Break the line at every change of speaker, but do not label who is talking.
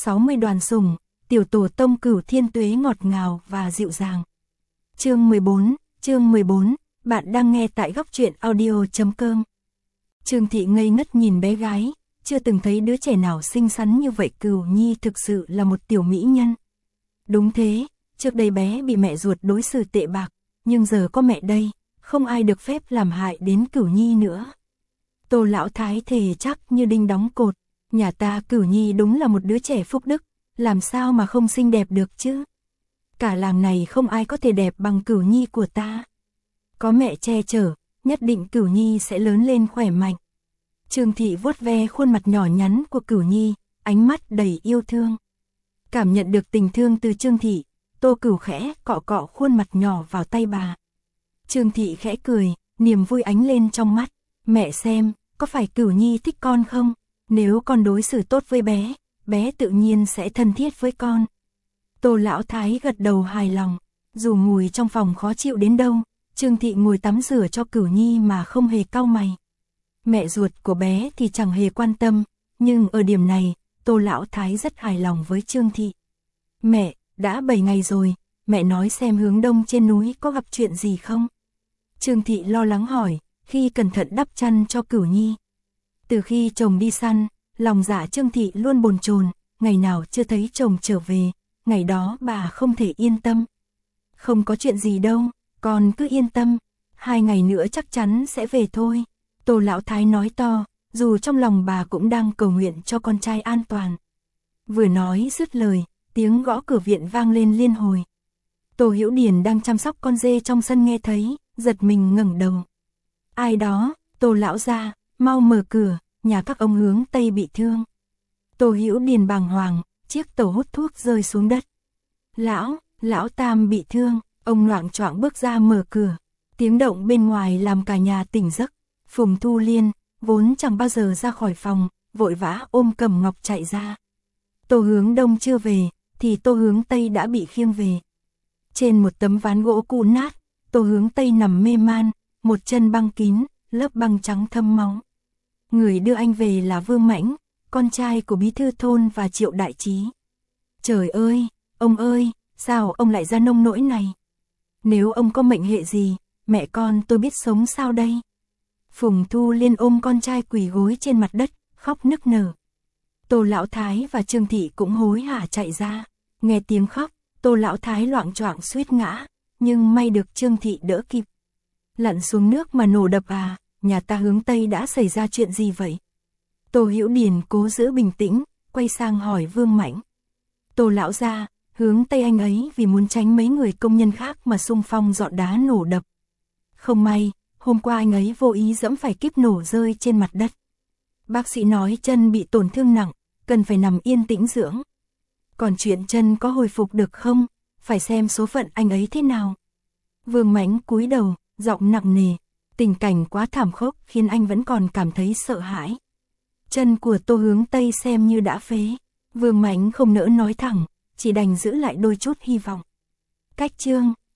60 đoàn sủng, tiểu tổ tông Cửu Thiên Tuế ngọt ngào và dịu dàng. Chương 14, bạn đang nghe tại góc truyện audio.com. Trương Thị ngây ngất nhìn bé gái, chưa từng thấy đứa trẻ nào xinh xắn như vậy. Cửu Nhi thực sự là một tiểu mỹ nhân. Đúng thế, trước đây bé bị mẹ ruột đối xử tệ bạc, nhưng giờ có mẹ đây, không ai được phép làm hại đến Cửu Nhi nữa. Tô lão thái thề chắc như đinh đóng cột, nhà ta Cửu Nhi đúng là một đứa trẻ phúc đức, làm sao mà không xinh đẹp được chứ? Cả làng này không ai có thể đẹp bằng Cửu Nhi của ta. Có mẹ che chở, nhất định Cửu Nhi sẽ lớn lên khỏe mạnh. Trương Thị vuốt ve khuôn mặt nhỏ nhắn của Cửu Nhi, ánh mắt đầy yêu thương. Cảm nhận được tình thương từ Trương Thị, Tô Cửu khẽ cọ cọ khuôn mặt nhỏ vào tay bà. Trương Thị khẽ cười, niềm vui ánh lên trong mắt. Mẹ xem, có phải Cửu Nhi thích con không? Nếu con đối xử tốt với bé, bé tự nhiên sẽ thân thiết với con. Tô lão thái gật đầu hài lòng. Dù ngồi trong phòng khó chịu đến đâu, Trương Thị ngồi tắm rửa cho Cửu Nhi mà không hề cau mày. Mẹ ruột của bé thì chẳng hề quan tâm, nhưng ở điểm này, Tô lão thái rất hài lòng với Trương Thị. Mẹ, đã 7 ngày rồi, mẹ nói xem hướng đông trên núi có gặp chuyện gì không? Trương Thị lo lắng hỏi, khi cẩn thận đắp chăn cho Cửu Nhi. Từ khi chồng đi săn, lòng dạ Trương Thị luôn bồn chồn, ngày nào chưa thấy chồng trở về, ngày đó bà không thể yên tâm. Không có chuyện gì đâu, con cứ yên tâm, 2 ngày nữa chắc chắn sẽ về thôi. Tô lão thái nói to, dù trong lòng bà cũng đang cầu nguyện cho con trai an toàn. Vừa nói dứt lời, tiếng gõ cửa viện vang lên liên hồi. Tô Hữu Điền đang chăm sóc con dê trong sân nghe thấy, giật mình ngẩng đầu. Ai đó? Tô lão gia, mau mở cửa, nhà các ông hướng Tây bị thương. Tô Hữu Điền bàng hoàng, chiếc tẩu hút thuốc rơi xuống đất. Lão Tam bị thương, ông loạng choạng bước ra mở cửa. Tiếng động bên ngoài làm cả nhà tỉnh giấc. Phùng Thu Liên, vốn chẳng bao giờ ra khỏi phòng, vội vã ôm Cẩm Ngọc chạy ra. Tô Hướng Đông chưa về, thì Tô Hướng Tây đã bị khiêng về. Trên một tấm ván gỗ cũ nát, Tô Hướng Tây nằm mê man, một chân băng kín, lớp băng trắng thâm máu. Người đưa anh về là Vương Mãnh, con trai của bí thư thôn và Triệu Đại Trí. Trời ơi, ông ơi, sao ông lại ra nông nỗi này? Nếu ông có mệnh hệ gì, mẹ con tôi biết sống sao đây? Phùng Thu Liên ôm con trai quỳ gối trên mặt đất, khóc nức nở. Tô lão thái và Trương Thị cũng hối hả chạy ra. Nghe tiếng khóc, Tô lão thái loạng choạng suýt ngã, nhưng may được Trương Thị đỡ kịp. Lặn xuống nước mà nổ đập à, nhà ta hướng Tây đã xảy ra chuyện gì vậy? Tô Hữu Điền cố giữ bình tĩnh, quay sang hỏi Vương Mãnh. Tô lão gia, hướng Tây anh ấy vì muốn tránh mấy người công nhân khác mà xung phong dọn đá nổ đập. Không may, hôm qua anh ấy vô ý giẫm phải kíp nổ rơi trên mặt đất. Bác sĩ nói chân bị tổn thương nặng, cần phải nằm yên tĩnh dưỡng. Còn chuyện chân có hồi phục được không, phải xem số phận anh ấy thế nào. Vương Mãnh cúi đầu, giọng nặng nề, tình cảnh quá thảm khốc khiến anh vẫn còn cảm thấy sợ hãi. Chân của Tô Hướng Tây xem như đã phế. Vương Mãnh không nỡ nói thẳng, chỉ đành giữ lại đôi chút hy vọng. Cách chương